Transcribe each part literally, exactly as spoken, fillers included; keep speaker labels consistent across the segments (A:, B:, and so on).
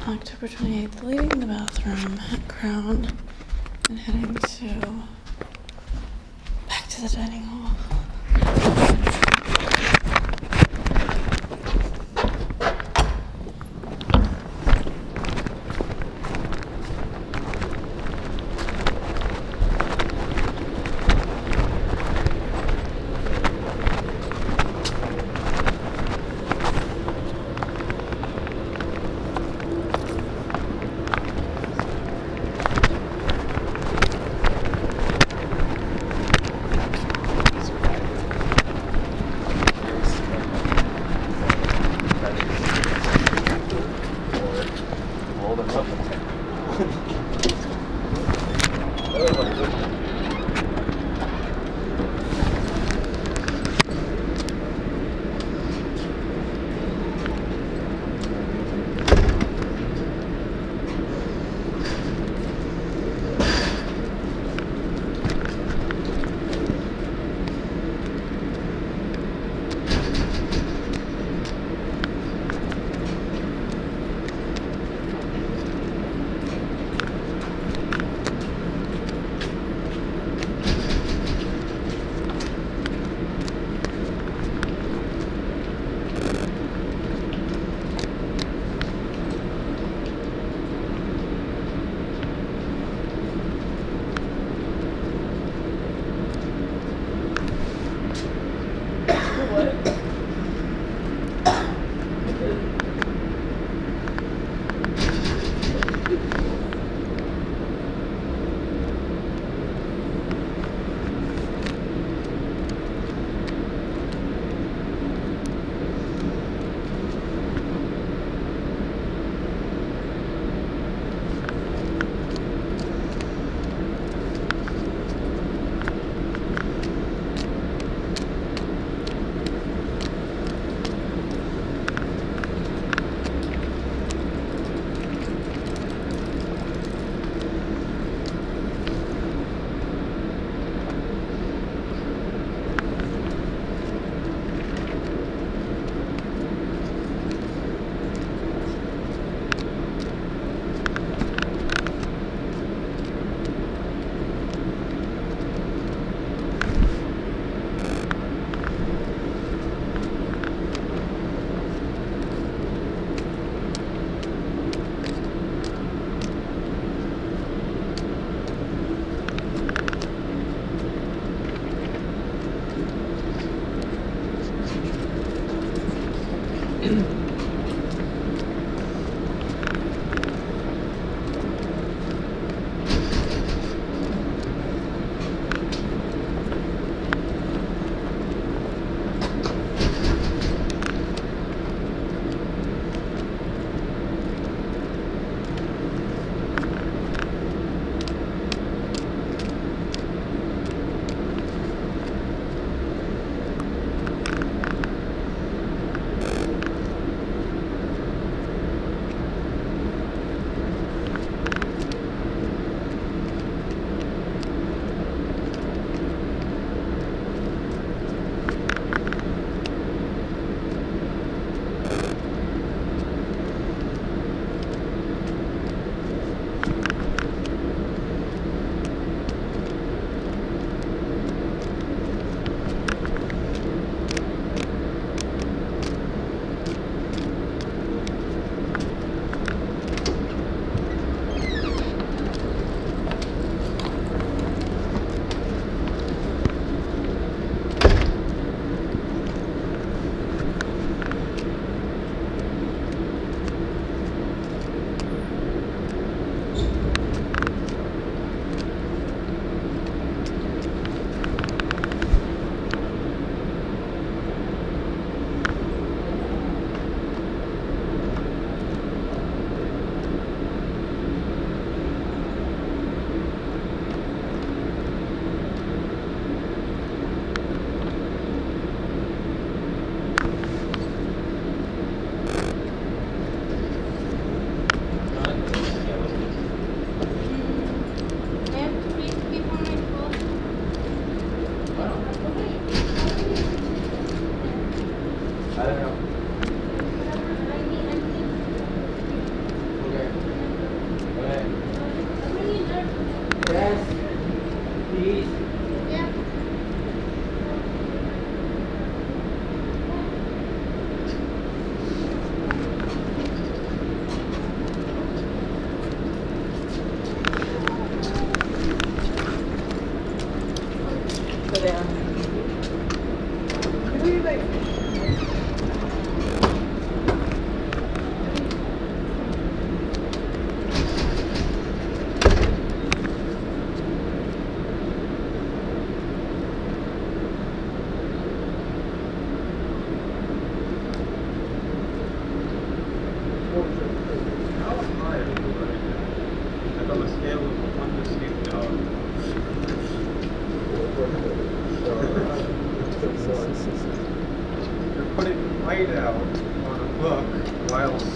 A: October twenty-eighth, leaving the bathroom at Crown and heading to back to the dining hall.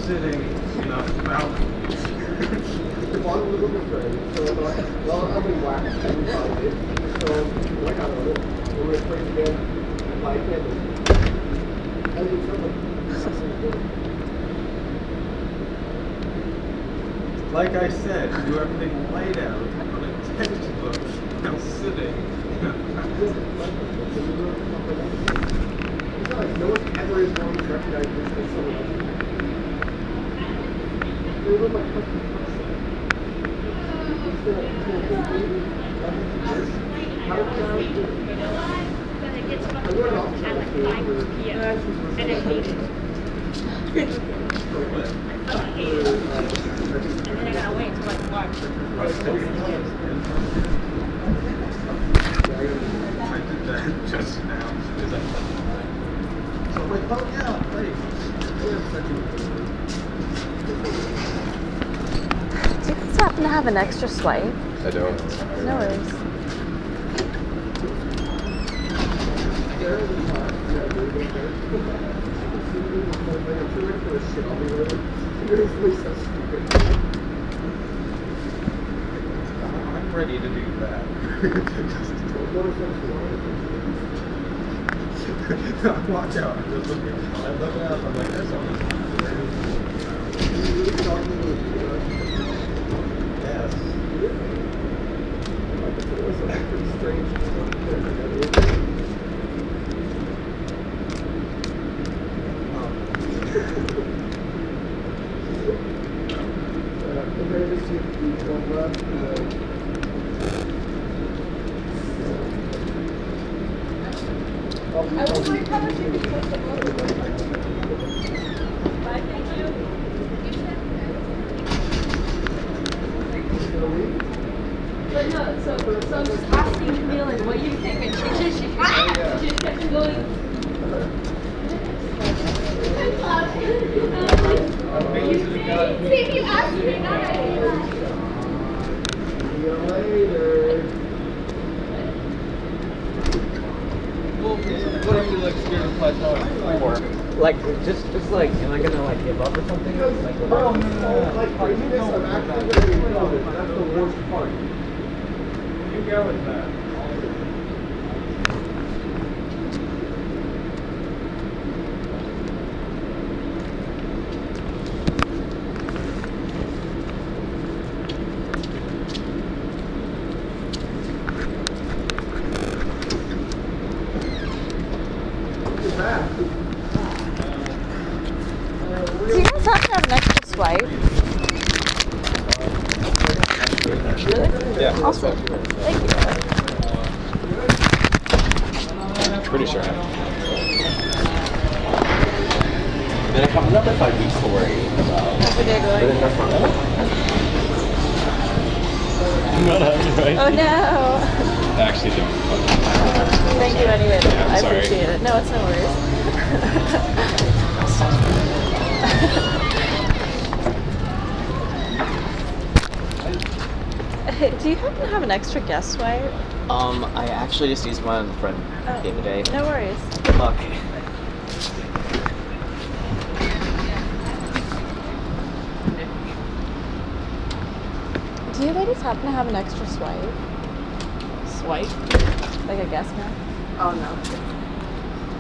B: sitting in a fountain.
C: The bottom was looking great, so I thought, well, I'll be whacked and find it. So, like, I don't know, we're going to play it again and light it. And then something.
B: Like I said, do everything laid out on a textbook while sitting.
C: Besides, no one ever is going to recognize this as someone else. They look like fucking person. He's gonna, he's gonna go baby. How did I do it? I wrote it off at like five p m and I hate it.
D: And then I gotta wait until like one.
B: I did that just now. So I'm like, oh yeah, thanks.
E: Do you guys happen to have an extra swipe?
F: I don't.
E: No worries.
B: I'm ready to do that. Watch out. I'm just looking. I'm looking up. I'm like, that's all. Yes.
C: It was a pretty strange. Okay, just see one left. I was like, how much you can put the water? Bye, thank you.
D: But no, so, so I'm just asking Camille, like, what do you think? And she just, she, ah! she just kept going. See if you ask me, not I
C: See you later.
B: Well, what if you like scared of plateau? Or
G: Like, just, just like, am I gonna like give up or something? Like,
C: No, no, no. Like, craziness, I'm actually going to feel it. That's the worst part.
B: you go with that.
C: What's that?
E: Do you guys happen to have an extra swipe? Really?
F: Yeah.
E: Awesome. Thank you.
F: Pretty sure I have.
G: then it comes another five weeks to worry about.
E: How's your day
G: But then
E: going?
G: that's not
F: Not happy, right?
E: Oh no.
F: I actually don't.
E: Thank you anyway. though.
F: Yeah, I'm
E: I
F: sorry.
E: appreciate it. No, it's no worries. Hey, do you happen to have an extra guest swipe?
H: Um, I actually just used one on the front
E: Oh,
H: the other day.
E: no worries.
H: Good luck.
E: Do you ladies happen to have an extra swipe?
A: Swipe?
E: Like a guest now?
A: Oh no.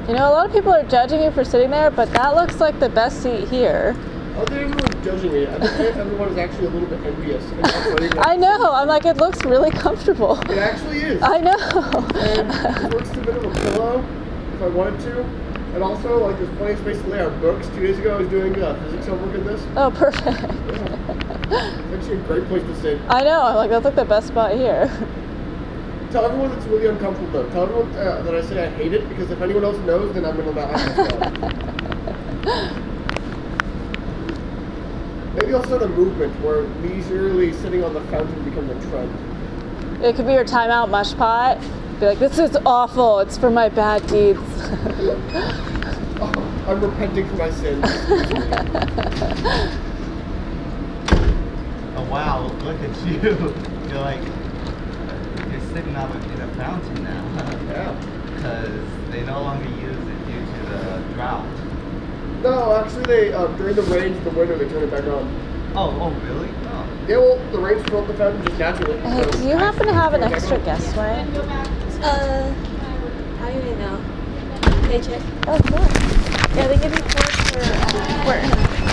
E: You know, a lot of people are judging you for sitting there, but that looks like the best seat here.
C: Oh, they're really judging me. I think everyone is actually a little bit envious. And not letting us
E: I know. I'm like, it looks really comfortable.
C: It actually is.
E: I know.
C: And it works a bit of a pillow if I wanted to. And also, like, there's plenty of space to lay out books. Two days ago, I was doing uh, physics homework in this.
E: Oh, perfect.
C: Yeah. It's actually a great place to sit.
E: I know. I'm like, that's like the best spot here.
C: Tell everyone it's really uncomfortable, though. Tell everyone uh, that I say I hate it, because if anyone else knows, then I'm going to not like myself. Maybe I'll start a movement where leisurely sitting on the fountain becomes a trend.
E: It could be your timeout mush pot. Be like, this is awful. It's for my bad deeds.
C: Oh, I'm repenting for my sins.
I: Oh wow, look at you. You're like, you're sitting up in a fountain now.
C: Yeah.
I: Because they no longer use it due to the drought.
C: No, actually, they uh, during the rains in the winter, they turn it back on.
I: Oh, oh really? Oh.
C: Yeah, well, the rains fill up the fountain just naturally.
E: Hey,
C: so-
E: do you happen to have an extra guest sway?
J: Uh, I don't even know. Paycheck.
E: Oh, cool. Yeah, they give you four for uh, work.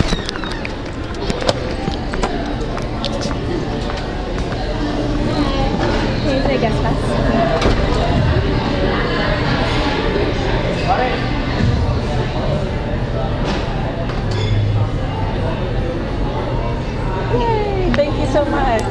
J: Can you say guest pass?
E: Yay! Thank you so much.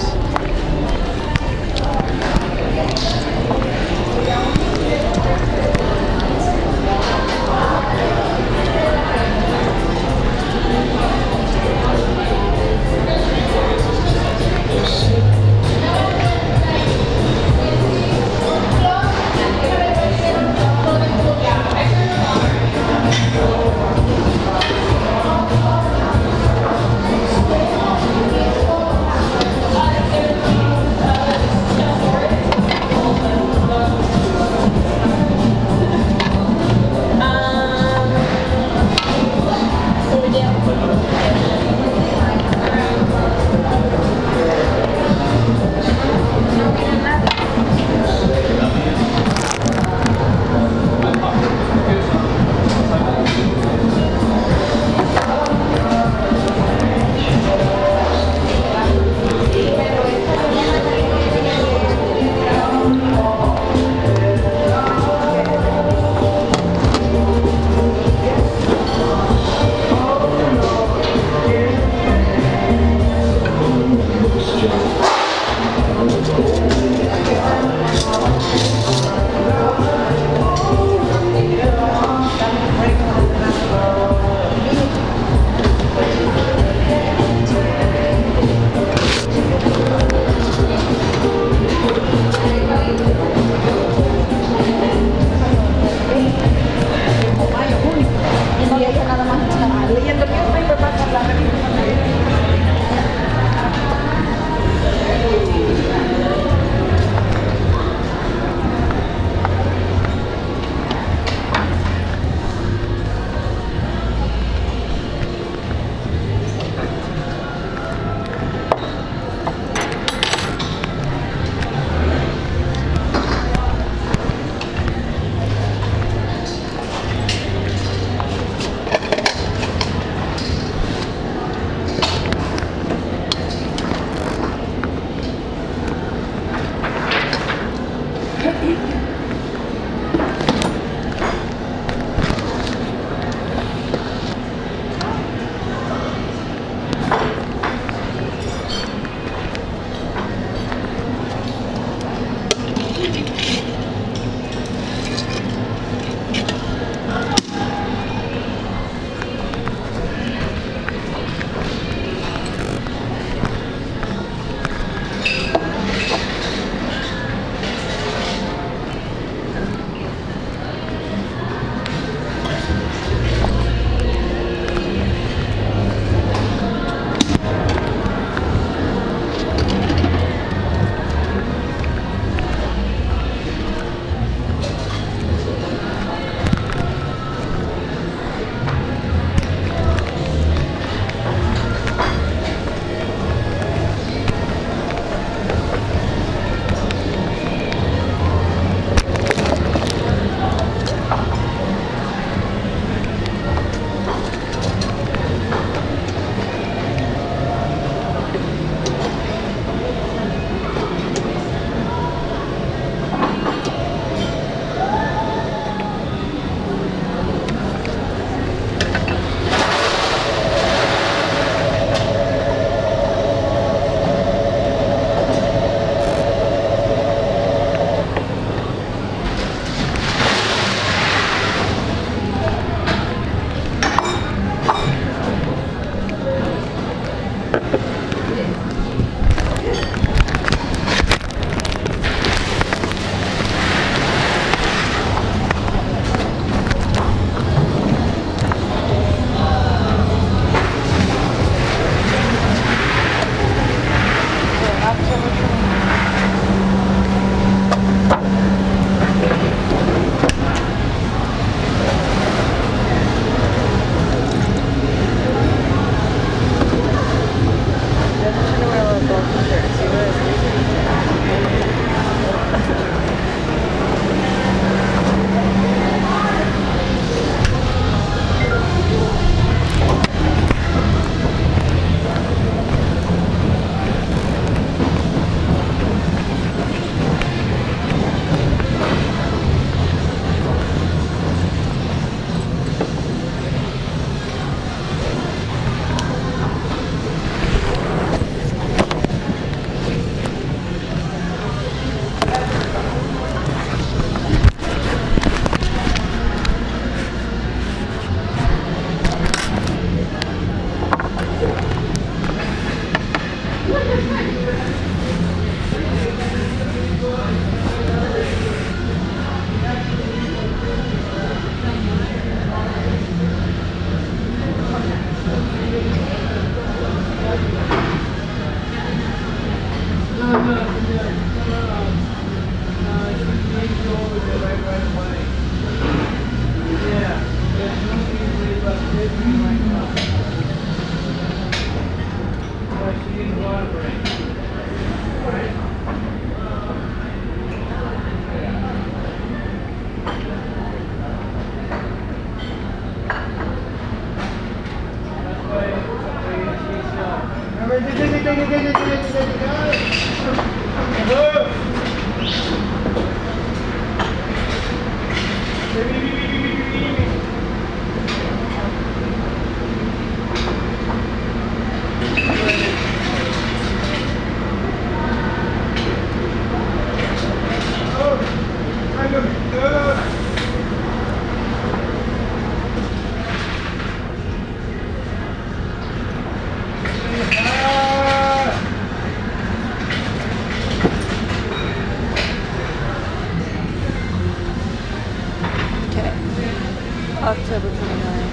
E: October twenty-ninth.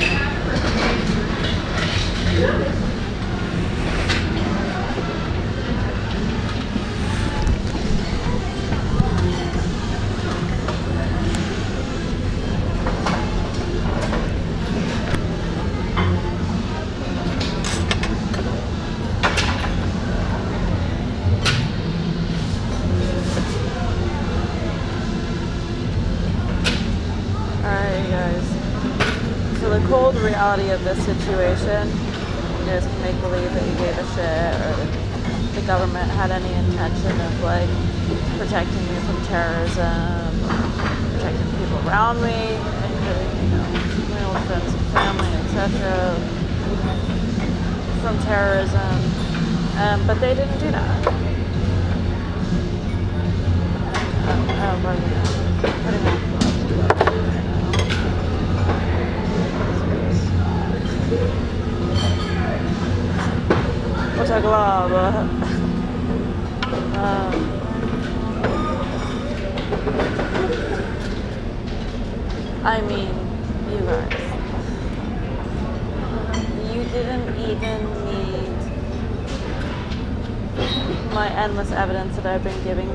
E: Alright, guys. So the cold reality of this situation, you guys can make believe that you gave a shit or the government had any intention of like protecting me from terrorism, protecting people around me, including, you know, my old friends and family, et cetera, from terrorism. Um, but they didn't do that. Um, oh, by the way, putting on Mucha glava. Um, I mean, you guys. You didn't even need my endless evidence that I've been giving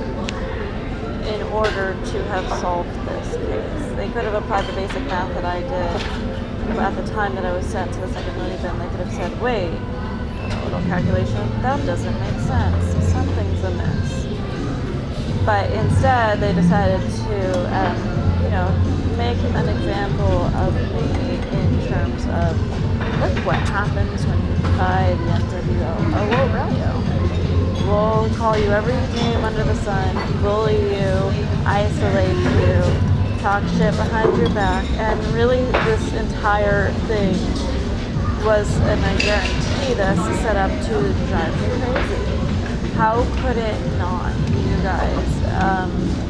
E: you in order to have solved this case. They could have applied the basic math that I did at the time that I was sent to the second loading bin. They could have said, wait, a little calculation, that doesn't make sense. Something's amiss. But instead, they decided to, um, you know, make an example of me in terms of, look what happens when you defy the N W O. Oh, we'll rally you. We'll call you every name under the sun, bully you, isolate you, talk shit behind your back, and really this entire thing was, and I guarantee this, set up to drive me crazy. How could it not, you guys? Um,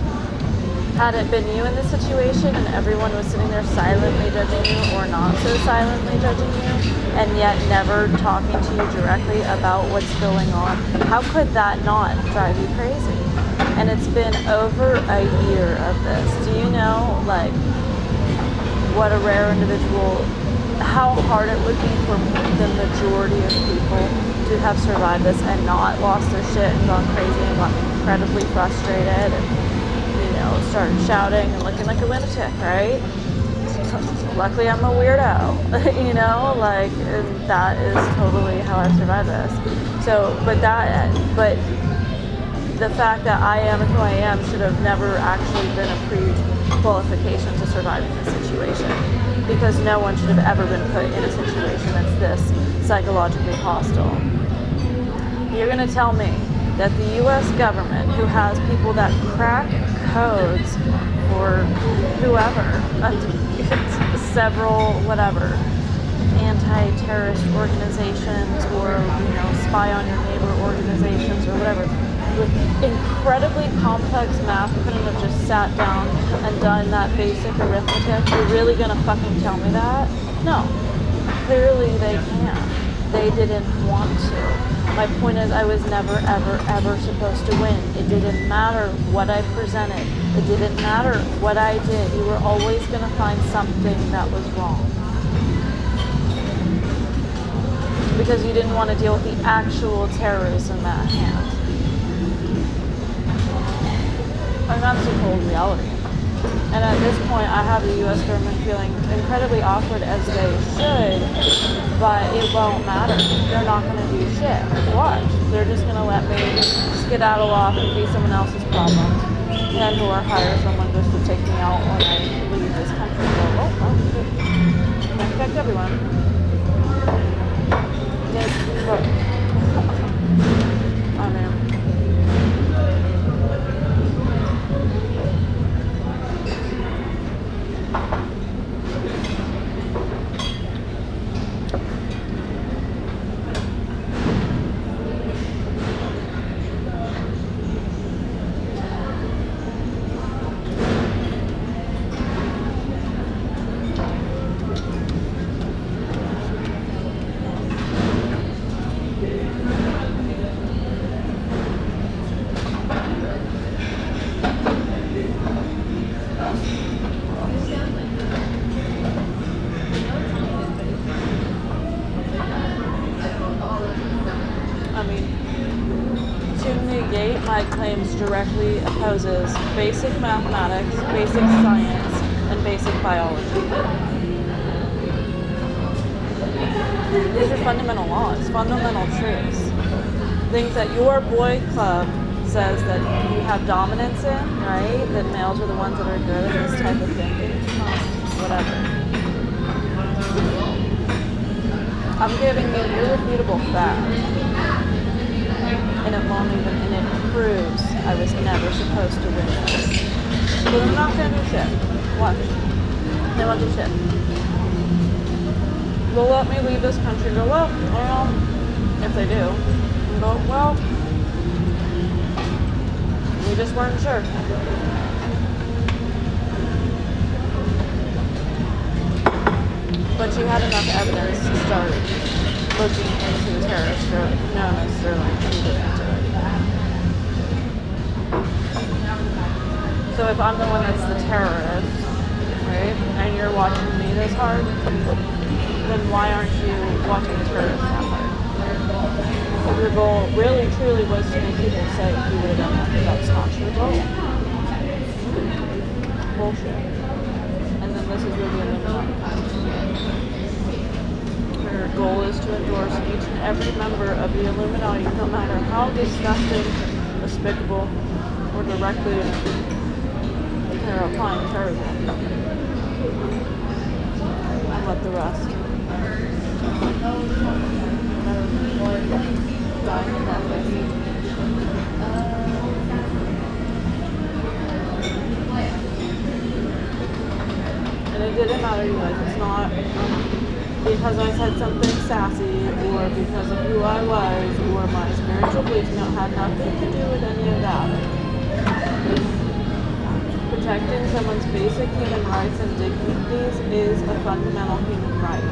E: had it been you in this situation and everyone was sitting there silently judging you or not so silently judging you, and yet never talking to you directly about what's going on, how could that not drive you crazy? And it's been over a year of this. Do you know, like, what a rare individual, how hard it would be for the majority of people to have survived this and not lost their shit and gone crazy and gotten incredibly frustrated and, you know, started shouting and looking like a lunatic, right? Luckily, I'm a weirdo, you know, like, and that is totally how I've survived this. So, but that, but the fact that I am who I am should have never actually been a pre-qualification to surviving this situation, because no one should have ever been put in a situation that's this psychologically hostile. You're going to tell me that the U S government, who has people that crack codes for whoever, several whatever anti-terrorist organizations or, you know, spy on your neighbor organizations or whatever, with incredibly complex math, couldn't have just sat down and done that basic arithmetic? You're really gonna fucking tell me that? No. Clearly they can't. They didn't want to. My point is, I was never, ever, ever supposed to win. It didn't matter what I presented. It didn't matter what I did. You were always gonna find something that was wrong. Because you didn't want to deal with the actual terrorism at hand. And that's the cold reality. And at this point, I have the U S government feeling incredibly awkward, as they should, but it won't matter. They're not going to do shit. Watch. They're just going to let me skedaddle off and be someone else's problem, and or hire someone just to take me out when I leave this country. So, oh, well, good. Can affect everyone. Yes, look. Oh, man. directly opposes basic mathematics, basic science, and basic biology. These are fundamental laws, fundamental truths. Things that your boy club says that you have dominance in, right? That males are the ones that are good at this type of thinking. Whatever. I'm giving you irrefutable fact. And it won't even, and it proves I was never supposed to win this. But they're not gonna do shit. Watch. They won't do shit. They'll let me leave this country and go, well, well, if they do, and go, well, we just weren't sure. But you had enough evidence to start looking into the terrorist group known as Sterling Injury. So if I'm the one that's the terrorist, right, and you're watching me this hard, then why aren't you watching the terrorist that hard? If your goal really truly was to make people safe, you would have done that. That's not your goal. Bullshit. And then this is where the Illuminati. Your goal is to endorse each and every member of the Illuminati, no matter how disgusting, despicable, or directly they're applying terrorism. And let the rest die in that way. And it didn't matter, you guys. It's not because I said something sassy or because of who I was or my spiritual beliefs. No, it had nothing to do with any of that. Protecting someone's basic human rights and dignities is a fundamental human right.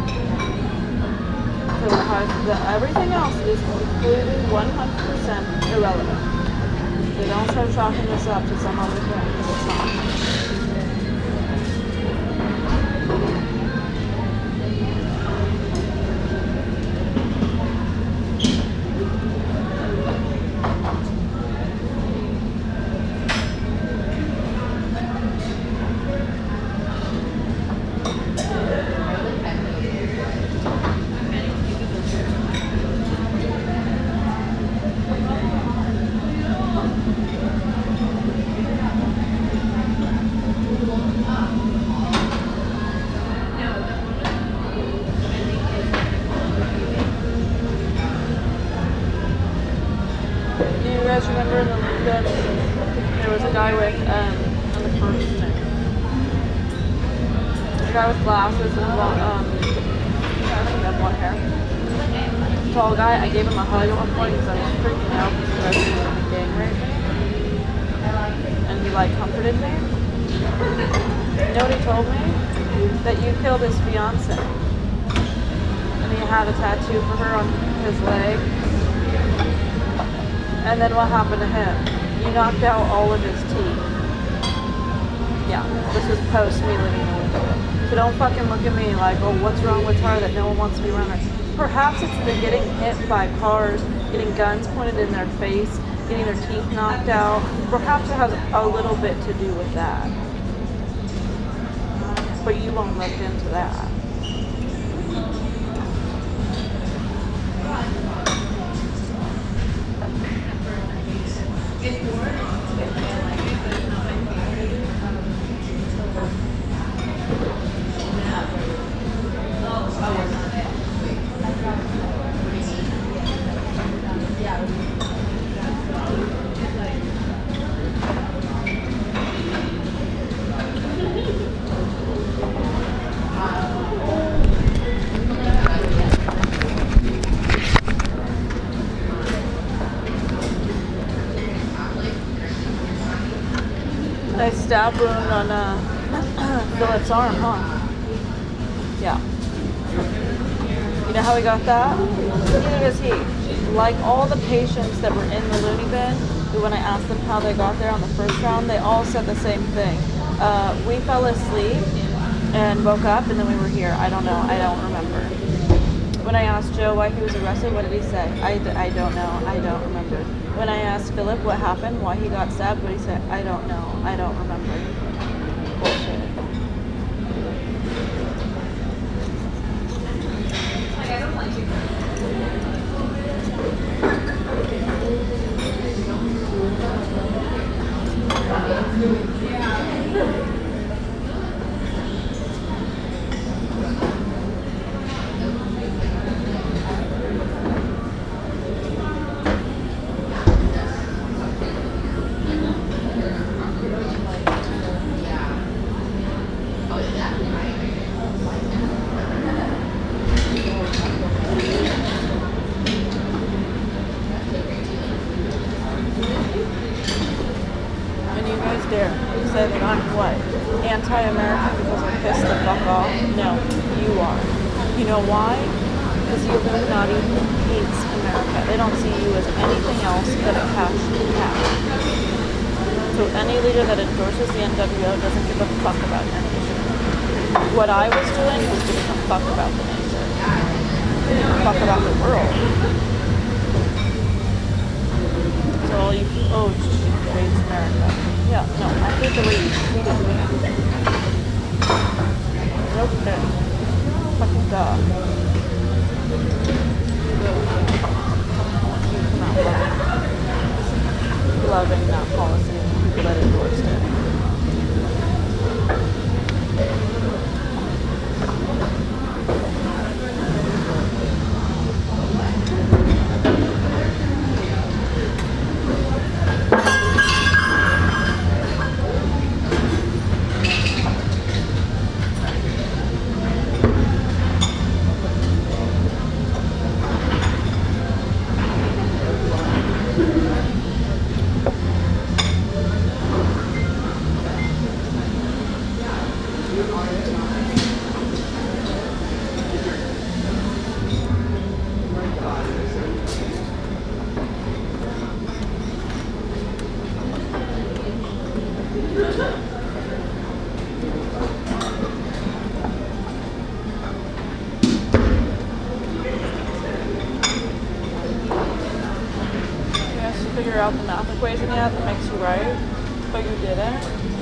E: So it has the, everything else is completely one hundred percent irrelevant. They don't start chalking this up to some other thing because it's not. Remember in the Lincoln, there was a guy with, um, on the first thing, a guy with glasses and blonde, um, I think he had blonde hair. Tall guy, I gave him a hug at one point because I was freaking out because he was going to gang rape me. And he like comforted me. You know what he told me? That you killed his fiance. And he had a tattoo for her on his leg. And then what happened to him? You knocked out all of his teeth. Yeah, this was post me living in Lincoln. So don't fucking look at me like, oh, what's wrong with her that no one wants to be around her? Perhaps it's the getting hit by cars, getting guns pointed in their face, getting their teeth knocked out. Perhaps it has a little bit to do with that. But you won't look into that. Nice stab wound on uh, Philip's arm, huh? Yeah. You know how he got that? Neither does he. Like all the patients that were in the loony bin, who when I asked them how they got there on the first round, they all said the same thing. Uh, we fell asleep and woke up and then we were here. I don't know. I don't remember. When I asked Joe why he was arrested, what did he say? I, I don't know. I don't remember. When I asked Philip what happened, why he got stabbed, what he said, I don't know. I don't remember. Bullshit.
D: Like, I don't like you.
E: And you guys dare say that I'm what? Anti-American because I'm pissed the fuck off? No, you are. You know why? Because the Illuminati hates America. They don't see you as anything else but a cash cow. So any leader that endorses the N W O doesn't give a fuck about any issue. What I was doing was giving a fuck about the nation. Giving a fuck about the world. So all you, oh, she hates America. Yeah, no, I hate the way you treated me. Okay. Fucking God. You come out loving, loving that policy and people that endorsed it. Figure out the math equation yet that makes you right, but you didn't.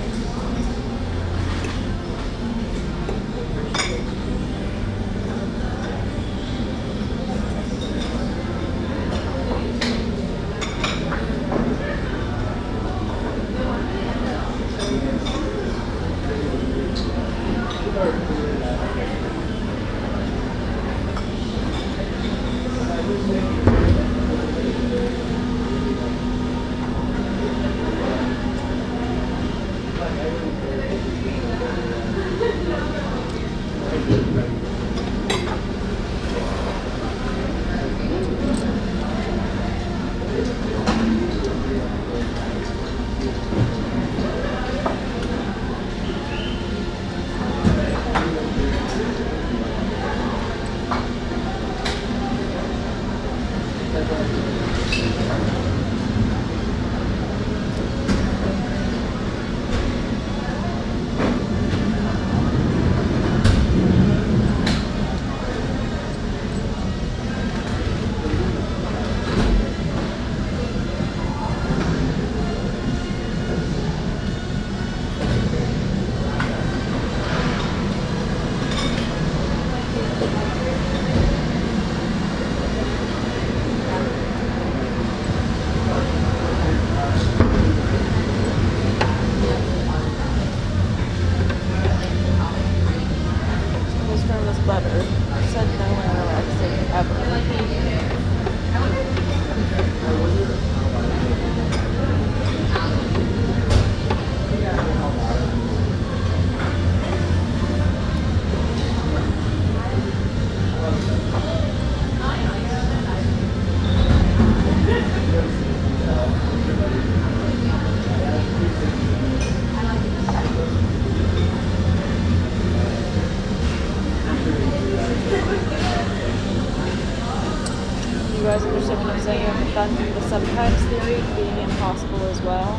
E: guys understand what I'm saying? That the sometimes theory being impossible as well.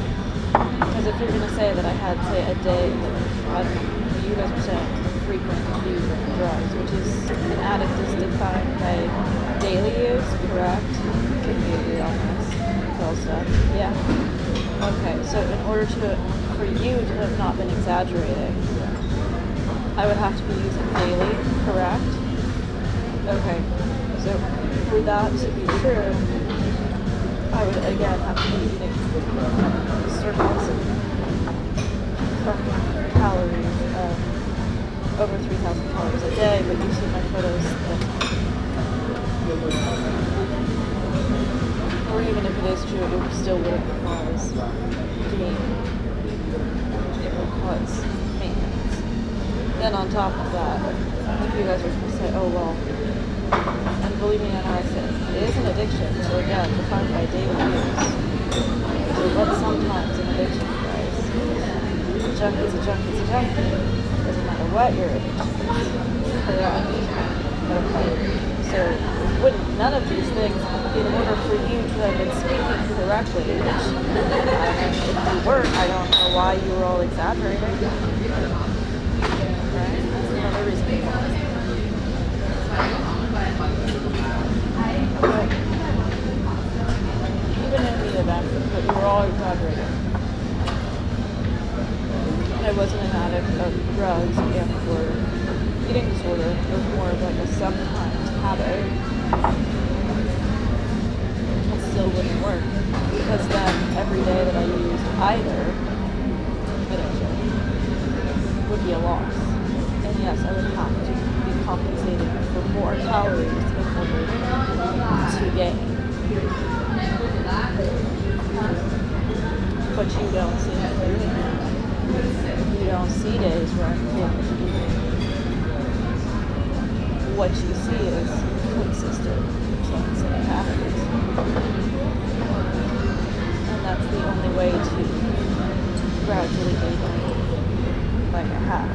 E: Because if you're going to say that I had, say, a day, I don't know, you guys are saying frequent use of drugs, which is an addict is defined by daily use, correct? Could be on this. cholesterol stuff. Yeah. Okay, so in order to, for you to have not been exaggerating, I would have to be using daily, correct? Okay, so for that to be true, I would again have to be eating circles of fucking calories, um, over three thousand calories a day, but you see my photos that, or even if it is true, it still wouldn't cause gain. It would cause maintenance. Then on top of that, if you guys are going to say, oh well, and believe me, I know I said it is an addiction, so again, defined by daily use. So what's sometimes an addiction, guys? A junkie's a junkie's a junkie. Doesn't matter what your addiction is. Correct. Okay. So wouldn't none of these things, in order for you to have been speaking correctly, which I mean, if you weren't, I don't know why you were all exaggerating. Right? That's another reason. But even in the event that you were all exaggerating, I wasn't an addict of drugs and or eating disorder. It was more of like a sometimes habit. It still wouldn't work because then every day that I used either addiction would be a loss. And yes, I would have to be compensating for more calories in order to gain. But you don't see me doing that. You don't see days where I'm able to do it. What you see is consistent change in habits. And that's the only way to gradually gain like I have.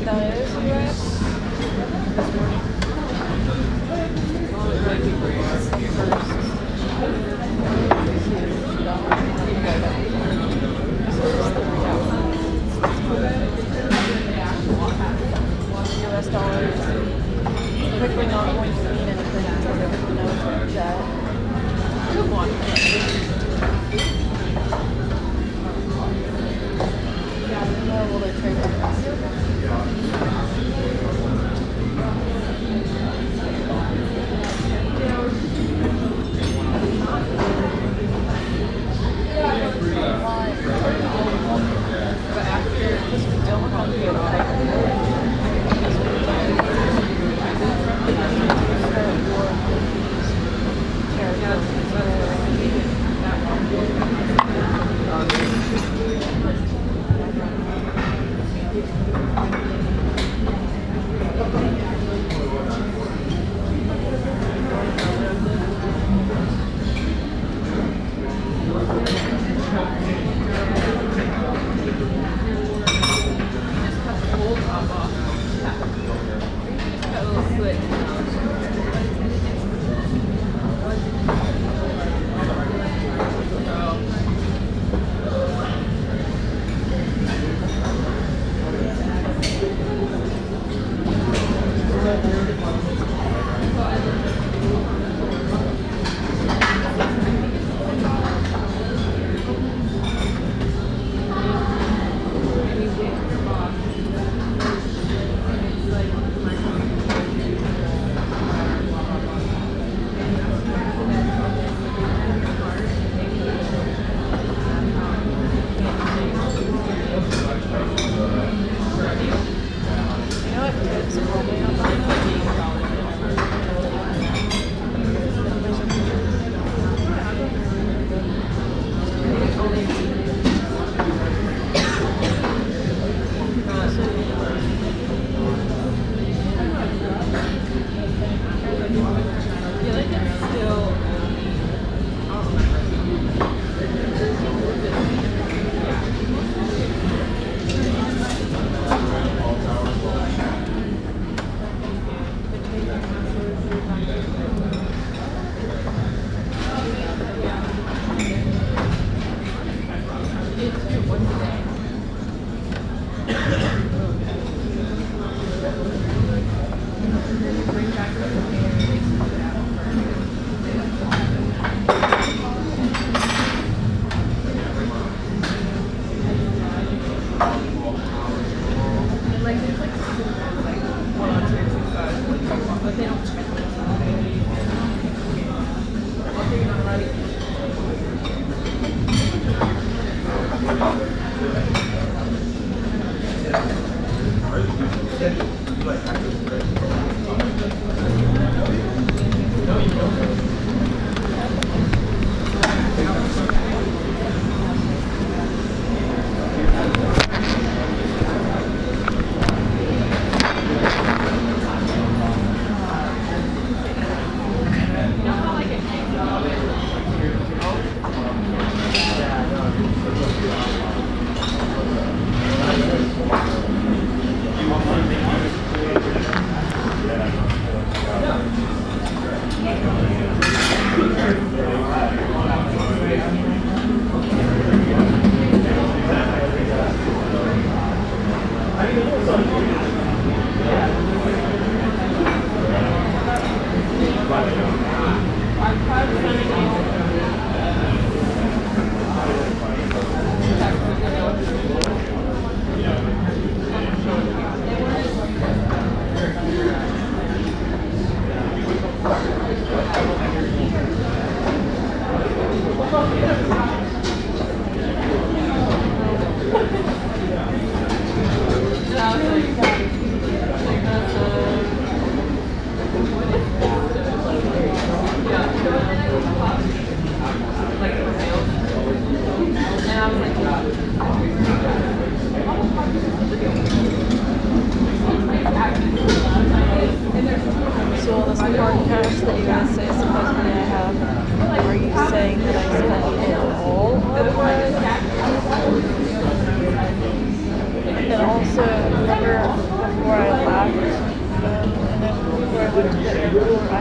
E: what that is, you guys? U S dollars. Quickly not going to mean anything because everyone knows that. Good one. Nor will they trade with us. But after, because we don't have to get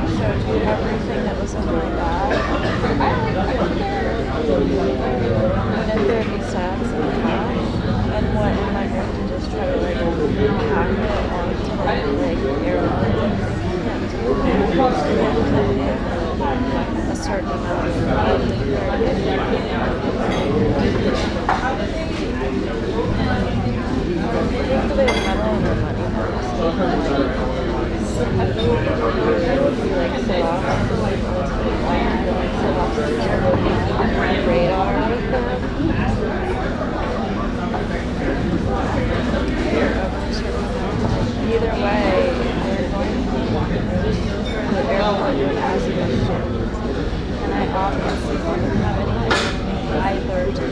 E: showed you everything that was in my bag. What in thirty sacks and cash, and what am I going to just try to like pack it onto like like airline? Can't do that. A certain amount of the way metal and the money works. Like set off, like set off radar with them. Either way, they're going to the airport with accidents. And I obviously don't have anything either to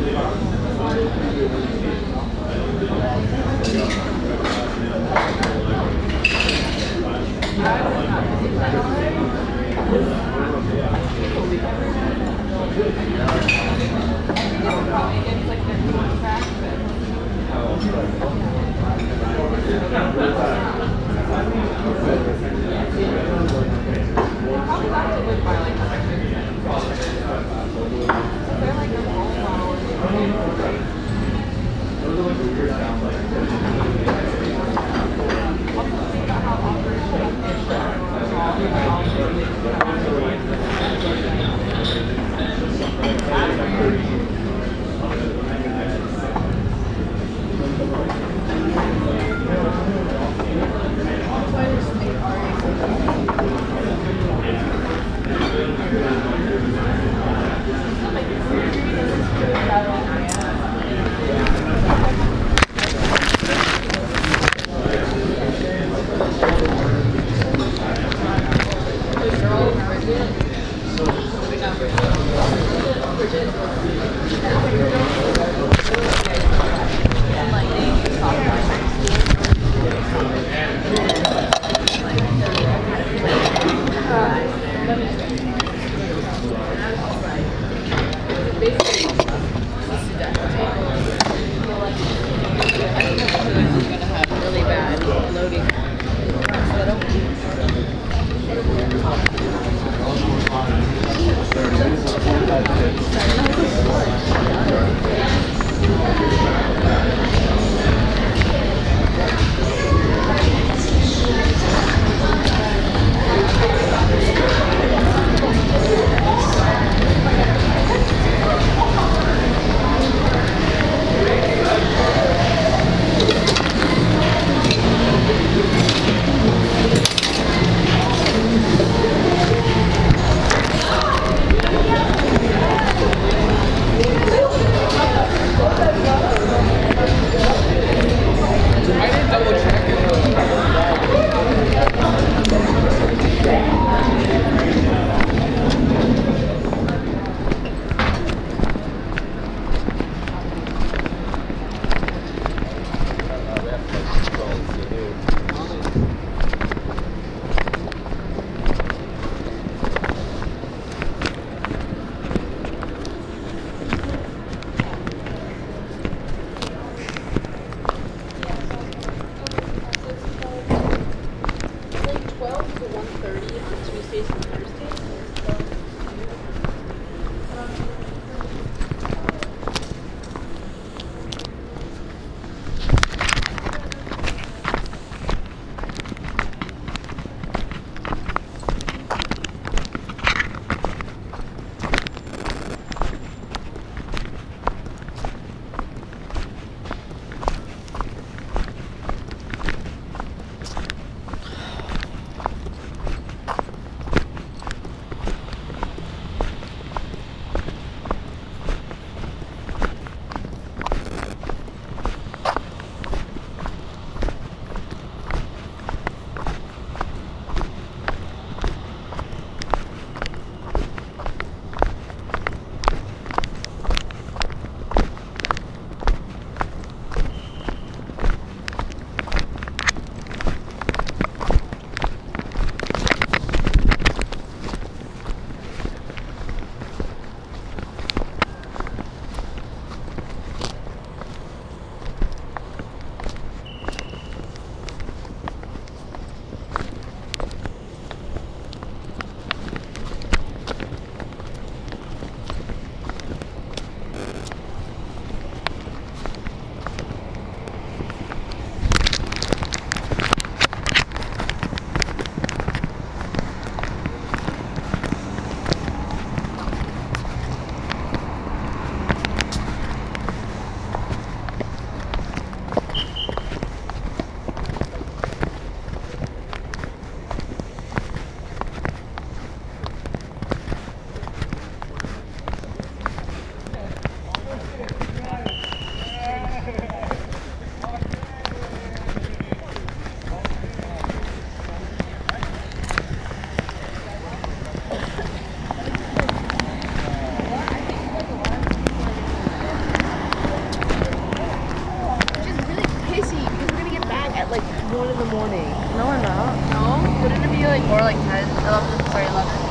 D: pissy because we're gonna get back at like one in the morning.
E: No, we're not.
D: No? Wouldn't it be like more like ten, eleven, sorry, eleven?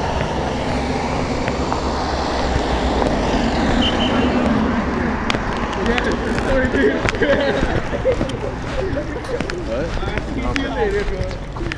F: What?
B: See you later, bro.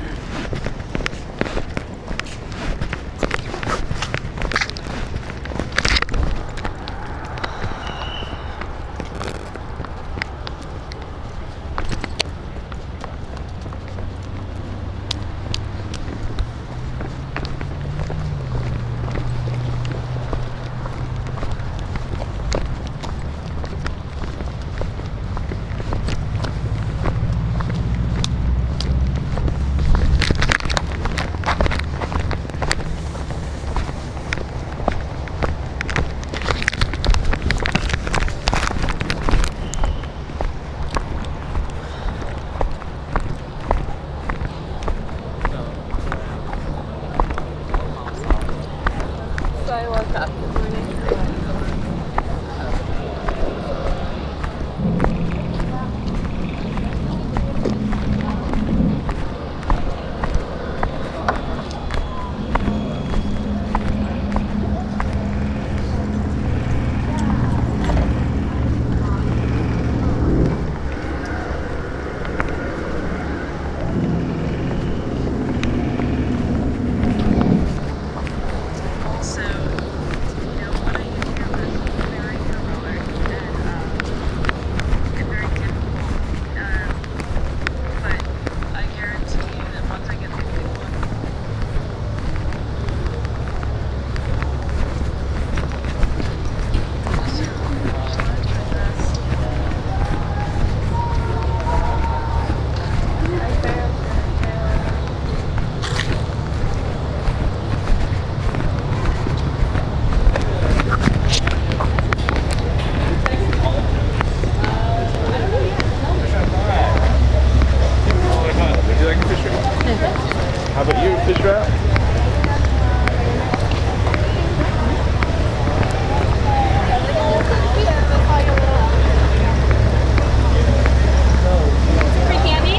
E: So I woke up this morning.
F: Would you like a fish wrap? How about you, fish wrap?
D: Free candy?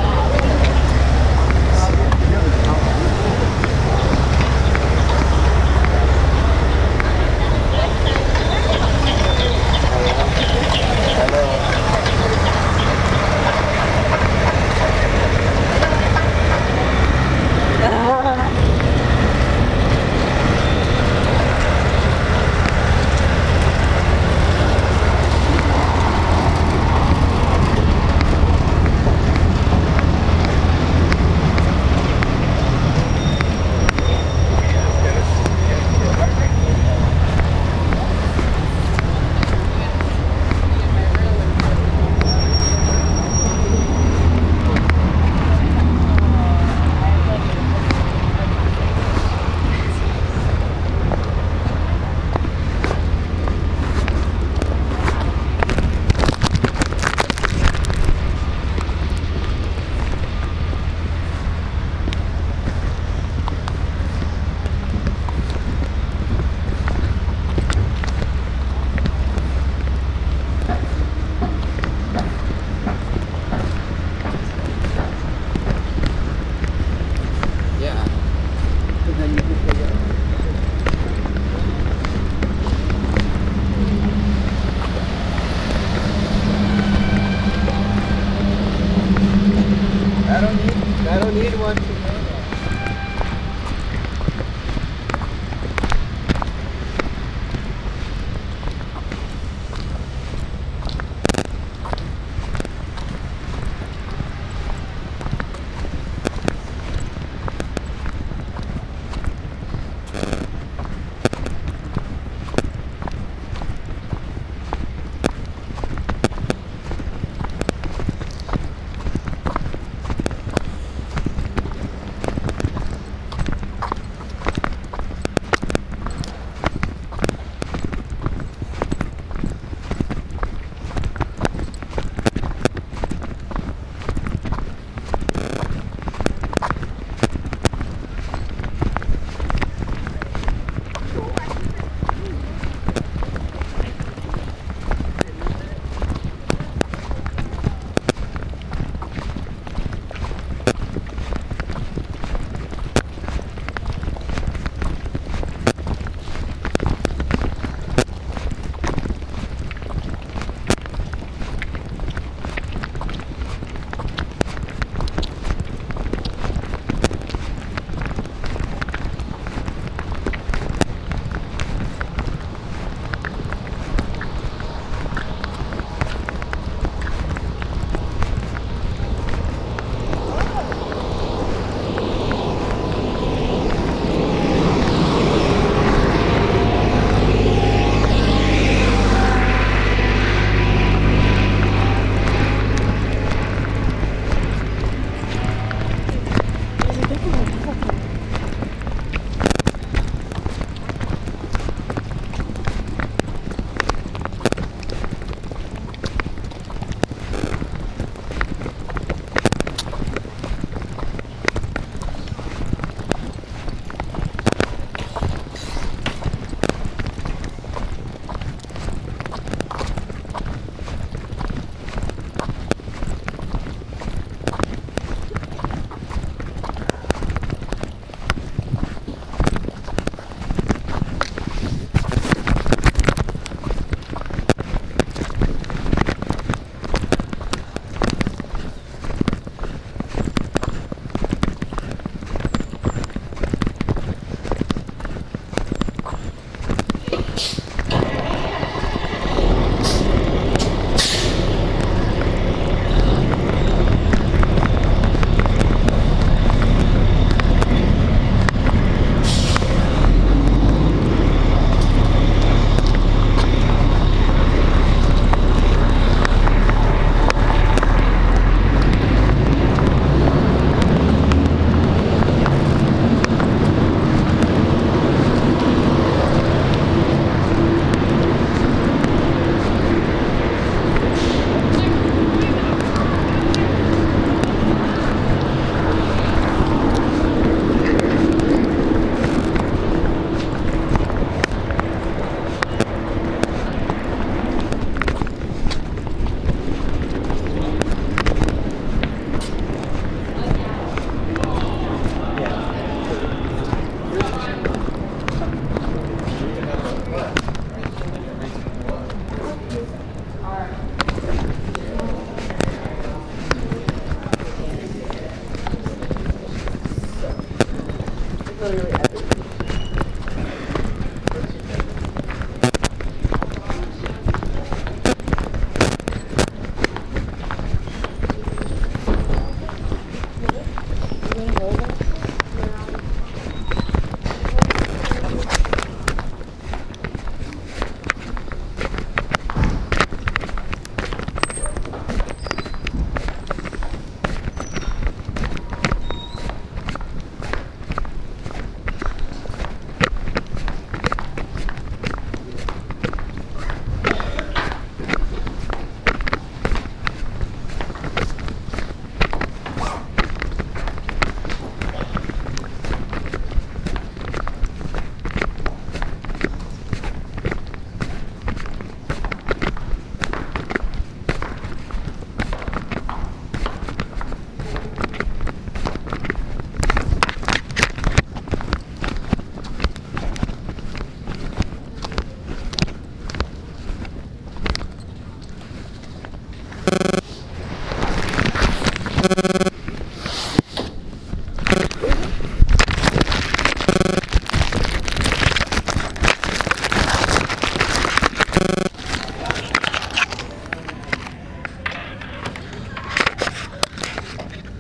I: I don't need, I don't need one to know that.
J: literally everything.
K: You